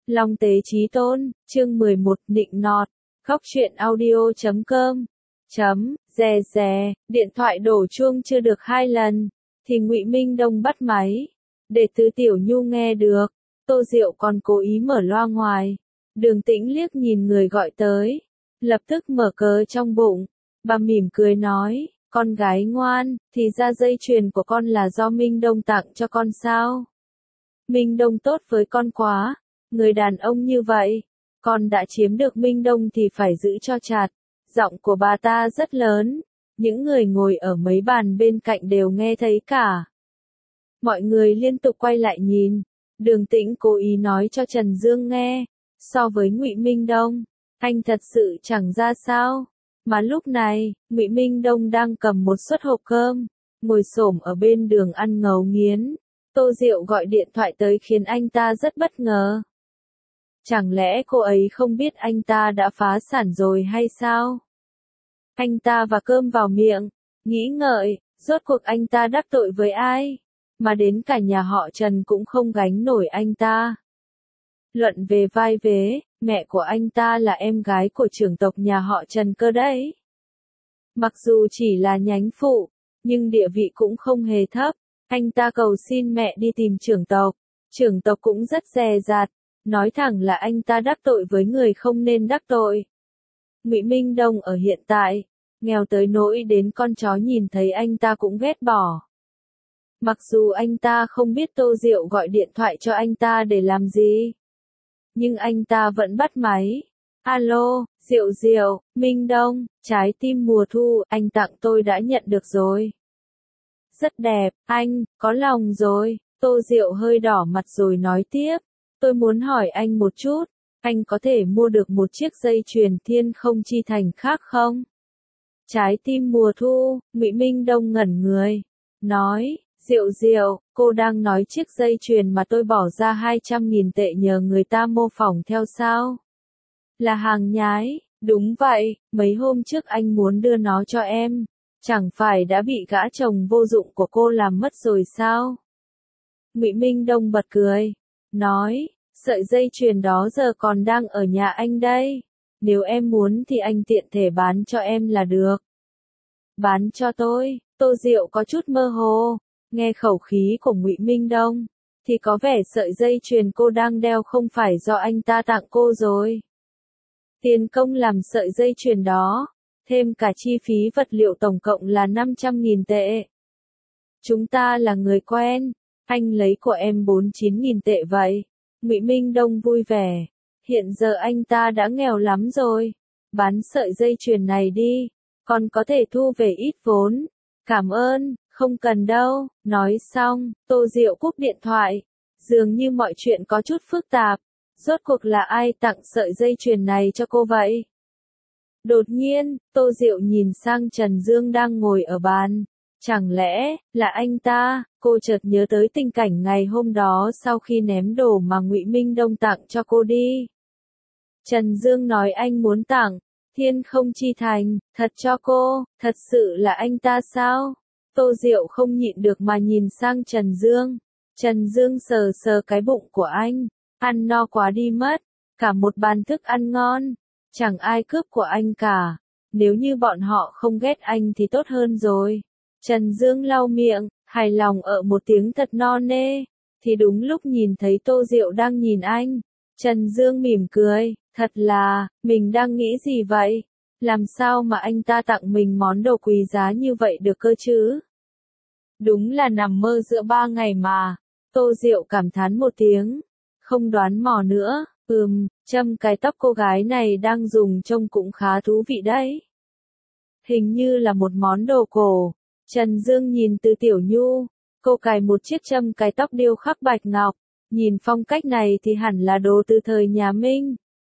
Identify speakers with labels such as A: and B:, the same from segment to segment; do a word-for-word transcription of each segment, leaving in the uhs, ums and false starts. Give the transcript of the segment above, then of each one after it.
A: Long Tế Chí Tôn, chương mười một, nịnh nọt. Góc truyện audio chấm com. Chấm, rè rè, điện thoại đổ chuông chưa được hai lần, thì Ngụy Minh Đông bắt máy. Để Từ Tiểu Nhu nghe được, Tô Diệu còn cố ý mở loa ngoài. Đường Tĩnh liếc nhìn người gọi tới, lập tức mở cớ trong bụng. Bà mỉm cười nói, con gái ngoan, thì ra dây chuyền của con là do Minh Đông tặng cho con sao? Minh Đông tốt với con quá, người đàn ông như vậy, con đã chiếm được Minh Đông thì phải giữ cho chặt. Giọng của bà ta rất lớn, những người ngồi ở mấy bàn bên cạnh đều nghe thấy cả. Mọi người liên tục quay lại nhìn, Đường Tĩnh cố ý nói cho Trần Dương nghe, so với Ngụy Minh Đông, anh thật sự chẳng ra sao. Mà lúc này, Ngụy Minh Đông đang cầm một suất hộp cơm, ngồi xổm ở bên đường ăn ngấu nghiến. Tô Diệu gọi điện thoại tới khiến anh ta rất bất ngờ. Chẳng lẽ cô ấy không biết anh ta đã phá sản rồi hay sao? Anh ta và cơm vào miệng, nghĩ ngợi, rốt cuộc anh ta đắc tội với ai? Mà đến cả nhà họ Trần cũng không gánh nổi anh ta. Luận về vai vế, mẹ của anh ta là em gái của trưởng tộc nhà họ Trần cơ đấy. Mặc dù chỉ là nhánh phụ, nhưng địa vị cũng không hề thấp. Anh ta cầu xin mẹ đi tìm trưởng tộc. Trưởng tộc cũng rất dè dặt, nói thẳng là anh ta đắc tội với người không nên đắc tội. Ngụy Minh Đông ở hiện tại, nghèo tới nỗi đến con chó nhìn thấy anh ta cũng ghét bỏ. Mặc dù anh ta không biết Tô Diệu gọi điện thoại cho anh ta để làm gì, nhưng anh ta vẫn bắt máy. Alo, Diệu Diệu, Minh Đông, trái tim mùa thu, anh tặng tôi đã nhận được rồi. Rất đẹp, anh, có lòng rồi. Tô Diệu hơi đỏ mặt rồi nói tiếp. Tôi muốn hỏi anh một chút, anh có thể mua được một chiếc dây chuyền thiên không chi thành khác không? Trái tim mùa thu, Ngụy Minh Đông ngẩn người. Nói, Diệu Diệu, cô đang nói chiếc dây chuyền mà tôi bỏ ra hai trăm nghìn tệ nhờ người ta mô phỏng theo sao? Là hàng nhái, đúng vậy, mấy hôm trước anh muốn đưa nó cho em. Chẳng phải đã bị gã chồng vô dụng của cô làm mất rồi sao? Ngụy Minh Đông bật cười, nói, sợi dây chuyền đó giờ còn đang ở nhà anh đây. Nếu em muốn thì anh tiện thể bán cho em là được. Bán cho tôi? Tô Diệu có chút mơ hồ, nghe khẩu khí của Ngụy Minh Đông, thì có vẻ sợi dây chuyền cô đang đeo không phải do anh ta tặng cô rồi. Tiền công làm sợi dây chuyền đó, thêm cả chi phí vật liệu tổng cộng là năm trăm nghìn tệ. Chúng ta là người quen, anh lấy của em bốn mươi chín nghìn tệ vậy. Ngụy Minh Đông vui vẻ, hiện giờ anh ta đã nghèo lắm rồi, bán sợi dây chuyền này đi, còn có thể thu về ít vốn. Cảm ơn, không cần đâu. Nói xong, Tô Diệu cúp điện thoại, dường như mọi chuyện có chút phức tạp, rốt cuộc là ai tặng sợi dây chuyền này cho cô vậy? Đột nhiên, Tô Diệu nhìn sang Trần Dương đang ngồi ở bàn. Chẳng lẽ, là anh ta? Cô chợt nhớ tới tình cảnh ngày hôm đó sau khi ném đồ mà Ngụy Minh Đông tặng cho cô đi. Trần Dương nói anh muốn tặng thiên không chi thành, thật cho cô, thật sự là anh ta sao? Tô Diệu không nhịn được mà nhìn sang Trần Dương. Trần Dương sờ sờ cái bụng của anh, ăn no quá đi mất, cả một bàn thức ăn ngon. Chẳng ai cướp của anh cả, nếu như bọn họ không ghét anh thì tốt hơn rồi. Trần Dương lau miệng, hài lòng ở một tiếng thật no nê, thì đúng lúc nhìn thấy Tô Diệu đang nhìn anh. Trần Dương mỉm cười, thật là, mình đang nghĩ gì vậy? Làm sao mà anh ta tặng mình món đồ quý giá như vậy được cơ chứ? Đúng là nằm mơ giữa ba ngày mà. Tô Diệu cảm thán một tiếng, không đoán mò nữa. Ừm, châm cái tóc cô gái này đang dùng trông cũng khá thú vị đấy. Hình như là một món đồ cổ. Trần Dương nhìn Từ Tiểu Nhu, cô cài một chiếc châm cài tóc điêu khắc bạch ngọc, nhìn phong cách này thì hẳn là đồ từ thời nhà Minh.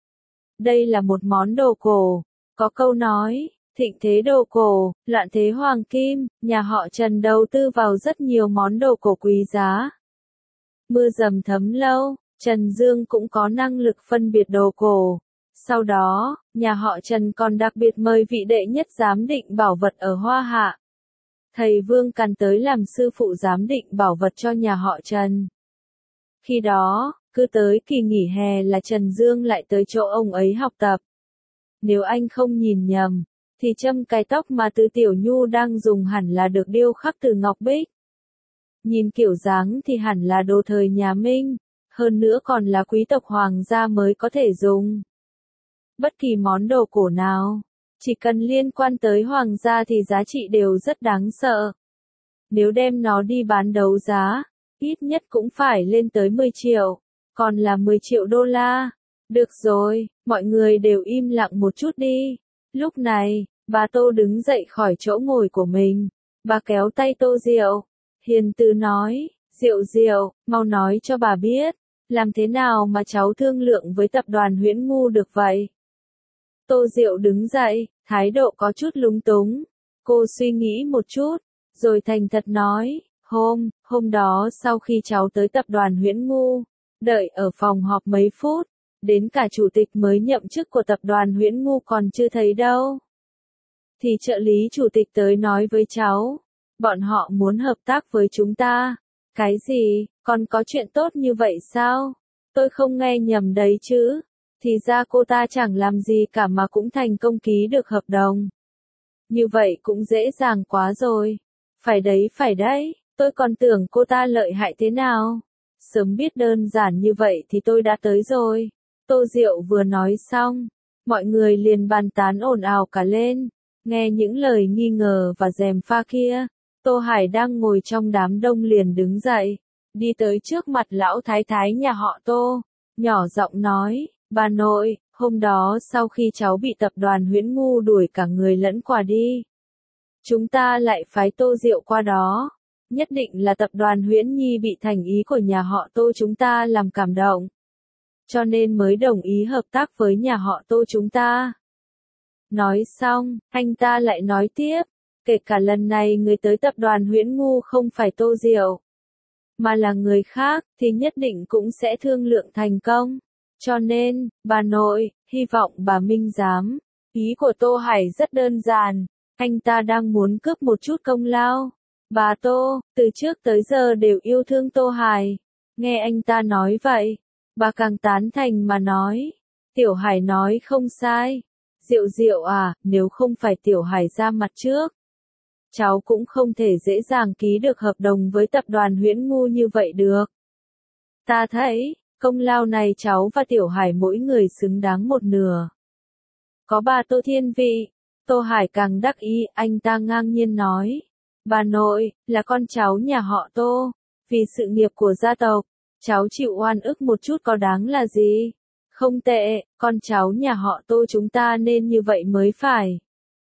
A: Đây là một món đồ cổ, có câu nói, thịnh thế đồ cổ, loạn thế hoàng kim, nhà họ Trần đầu tư vào rất nhiều món đồ cổ quý giá. Mưa dầm thấm lâu, Trần Dương cũng có năng lực phân biệt đồ cổ. Sau đó, nhà họ Trần còn đặc biệt mời vị đệ nhất giám định bảo vật ở Hoa Hạ. Thầy Vương Càn tới làm sư phụ giám định bảo vật cho nhà họ Trần. Khi đó, cứ tới kỳ nghỉ hè là Trần Dương lại tới chỗ ông ấy học tập. Nếu anh không nhìn nhầm, thì châm cái tóc mà Từ Tiểu Nhu đang dùng hẳn là được điêu khắc từ ngọc bích. Nhìn kiểu dáng thì hẳn là đồ thời nhà Minh, hơn nữa còn là quý tộc hoàng gia mới có thể dùng. Bất kỳ món đồ cổ nào, chỉ cần liên quan tới hoàng gia thì giá trị đều rất đáng sợ. Nếu đem nó đi bán đấu giá, ít nhất cũng phải lên tới mười triệu, còn là mười triệu đô la. Được rồi, mọi người đều im lặng một chút đi. Lúc này, bà Tô đứng dậy khỏi chỗ ngồi của mình. Bà kéo tay Tô Diệu, hiền từ nói, Diệu Diệu, mau nói cho bà biết, làm thế nào mà cháu thương lượng với tập đoàn Huyễn Ngu được vậy? Tô Diệu đứng dậy, thái độ có chút lúng túng. Cô suy nghĩ một chút, rồi thành thật nói, hôm, hôm đó sau khi cháu tới tập đoàn Huyễn Ngu, đợi ở phòng họp mấy phút, đến cả chủ tịch mới nhậm chức của tập đoàn Huyễn Ngu còn chưa thấy đâu. Thì trợ lý chủ tịch tới nói với cháu, bọn họ muốn hợp tác với chúng ta. Cái gì, còn có chuyện tốt như vậy sao? Tôi không nghe nhầm đấy chứ. Thì ra cô ta chẳng làm gì cả mà cũng thành công ký được hợp đồng. Như vậy cũng dễ dàng quá rồi. Phải đấy phải đấy, tôi còn tưởng cô ta lợi hại thế nào. Sớm biết đơn giản như vậy thì tôi đã tới rồi. Tô Diệu vừa nói xong, mọi người liền bàn tán ồn ào cả lên. Nghe những lời nghi ngờ và gièm pha kia, Tô Hải đang ngồi trong đám đông liền đứng dậy, đi tới trước mặt lão thái thái nhà họ Tô, nhỏ giọng nói, bà nội, hôm đó sau khi cháu bị tập đoàn Huyễn Ngu đuổi cả người lẫn quà đi, chúng ta lại phái Tô Diệu qua đó, nhất định là tập đoàn Huyễn Nhi bị thành ý của nhà họ Tô chúng ta làm cảm động, cho nên mới đồng ý hợp tác với nhà họ Tô chúng ta. Nói xong, anh ta lại nói tiếp, kể cả lần này người tới tập đoàn Huyễn Ngu không phải Tô Diệu, mà là người khác, thì nhất định cũng sẽ thương lượng thành công. Cho nên, bà nội, hy vọng bà minh giám. Ý của Tô Hải rất đơn giản, anh ta đang muốn cướp một chút công lao. Bà Tô, từ trước tới giờ đều yêu thương Tô Hải. Nghe anh ta nói vậy, bà càng tán thành mà nói. Tiểu Hải nói không sai. Diệu Diệu à, nếu không phải Tiểu Hải ra mặt trước, cháu cũng không thể dễ dàng ký được hợp đồng với tập đoàn Huyễn Ngu như vậy được. Ta thấy, công lao này cháu và Tiểu Hải mỗi người xứng đáng một nửa. Có bà Tô thiên vị, Tô Hải càng đắc ý, anh ta ngang nhiên nói. Bà nội, là con cháu nhà họ Tô, vì sự nghiệp của gia tộc, cháu chịu oan ức một chút có đáng là gì? Không tệ, con cháu nhà họ Tô chúng ta nên như vậy mới phải.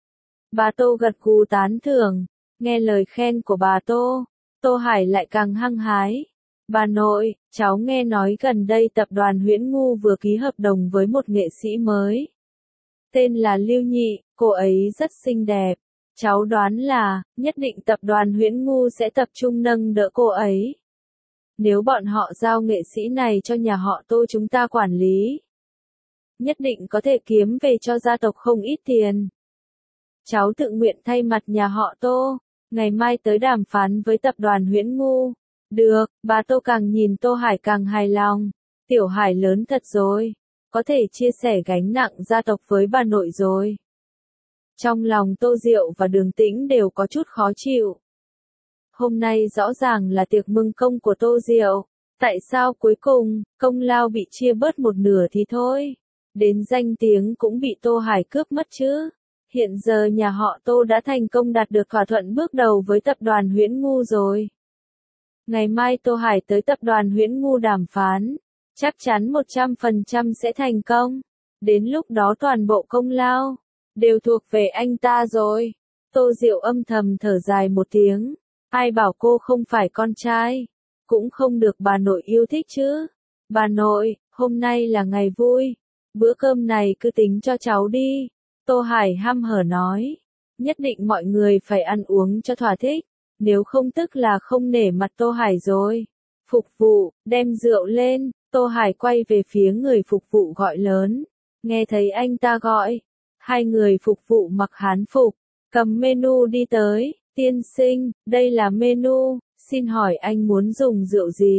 A: Bà Tô gật gù tán thưởng, nghe lời khen của bà Tô, Tô Hải lại càng hăng hái. Bà nội, cháu nghe nói gần đây tập đoàn Huyễn Ngu vừa ký hợp đồng với một nghệ sĩ mới. Tên là Lưu Nhị, cô ấy rất xinh đẹp. Cháu đoán là, nhất định tập đoàn Huyễn Ngu sẽ tập trung nâng đỡ cô ấy. Nếu bọn họ giao nghệ sĩ này cho nhà họ Tô chúng ta quản lý, nhất định có thể kiếm về cho gia tộc không ít tiền. Cháu tự nguyện thay mặt nhà họ Tô, ngày mai tới đàm phán với tập đoàn Huyễn Ngu. Được, bà Tô càng nhìn Tô Hải càng hài lòng. Tiểu Hải lớn thật rồi, có thể chia sẻ gánh nặng gia tộc với bà nội rồi. Trong lòng Tô Diệu và Đường Tĩnh đều có chút khó chịu. Hôm nay rõ ràng là tiệc mừng công của Tô Diệu, tại sao cuối cùng, công lao bị chia bớt một nửa thì thôi, đến danh tiếng cũng bị Tô Hải cướp mất chứ. Hiện giờ nhà họ Tô đã thành công đạt được thỏa thuận bước đầu với tập đoàn Huyễn Ngu rồi. Ngày mai Tô Hải tới tập đoàn Huyễn Ngu đàm phán, chắc chắn một trăm phần trăm sẽ thành công. Đến lúc đó toàn bộ công lao đều thuộc về anh ta rồi. Tô Diệu âm thầm thở dài một tiếng, ai bảo cô không phải con trai, cũng không được bà nội yêu thích chứ. Bà nội, hôm nay là ngày vui, bữa cơm này cứ tính cho cháu đi. Tô Hải hăm hở nói, nhất định mọi người phải ăn uống cho thỏa thích, nếu không tức là không nể mặt Tô Hải rồi. Phục vụ, đem rượu lên, Tô Hải quay về phía người phục vụ gọi lớn, nghe thấy anh ta gọi, hai người phục vụ mặc hán phục, cầm menu đi tới, tiên sinh, đây là menu, xin hỏi anh muốn dùng rượu gì?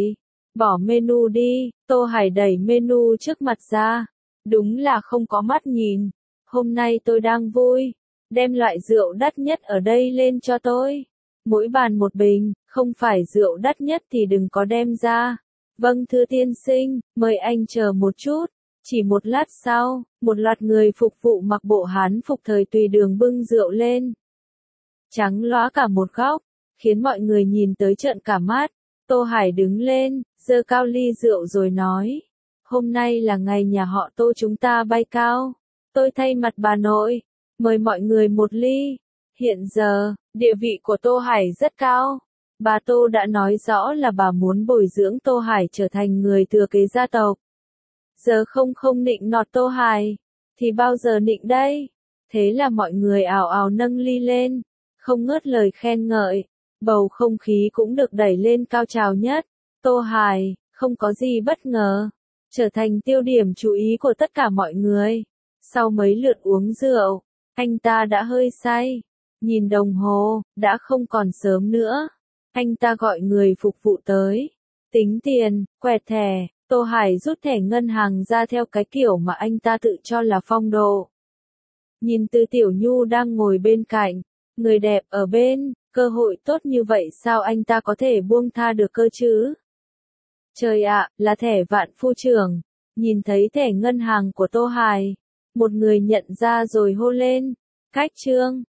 A: Bỏ menu đi, Tô Hải đẩy menu trước mặt ra. Đúng là không có mắt nhìn. Hôm nay tôi đang vui. Đem loại rượu đắt nhất ở đây lên cho tôi. Mỗi bàn một bình, không phải rượu đắt nhất thì đừng có đem ra. Vâng thưa tiên sinh, mời anh chờ một chút. Chỉ một lát sau, một loạt người phục vụ mặc bộ hán phục thời tùy đường bưng rượu lên. Trắng lóa cả một góc, khiến mọi người nhìn tới trợn cả mắt. Tô Hải đứng lên, giơ cao ly rượu rồi nói. Hôm nay là ngày nhà họ Tô chúng ta bay cao. Tôi thay mặt bà nội, mời mọi người một ly. Hiện giờ, địa vị của Tô Hải rất cao. Bà Tô đã nói rõ là bà muốn bồi dưỡng Tô Hải trở thành người thừa kế gia tộc. Giờ không không nịnh nọt Tô Hải, thì bao giờ nịnh đây? Thế là mọi người ào ào nâng ly lên, không ngớt lời khen ngợi. Bầu không khí cũng được đẩy lên cao trào nhất. Tô Hải, không có gì bất ngờ, trở thành tiêu điểm chú ý của tất cả mọi người. Sau mấy lượt uống rượu, anh ta đã hơi say. Nhìn đồng hồ, đã không còn sớm nữa. Anh ta gọi người phục vụ tới. Tính tiền, quẹt thẻ. Tô Hải rút thẻ ngân hàng ra theo cái kiểu mà anh ta tự cho là phong độ. Nhìn Từ Tiểu Nhu đang ngồi bên cạnh, người đẹp ở bên, cơ hội tốt như vậy sao anh ta có thể buông tha được cơ chứ? Trời ạ, là thẻ Vạn Phu Trưởng. Nhìn thấy thẻ ngân hàng của Tô Hải, một người nhận ra rồi hô lên. Khách Trương,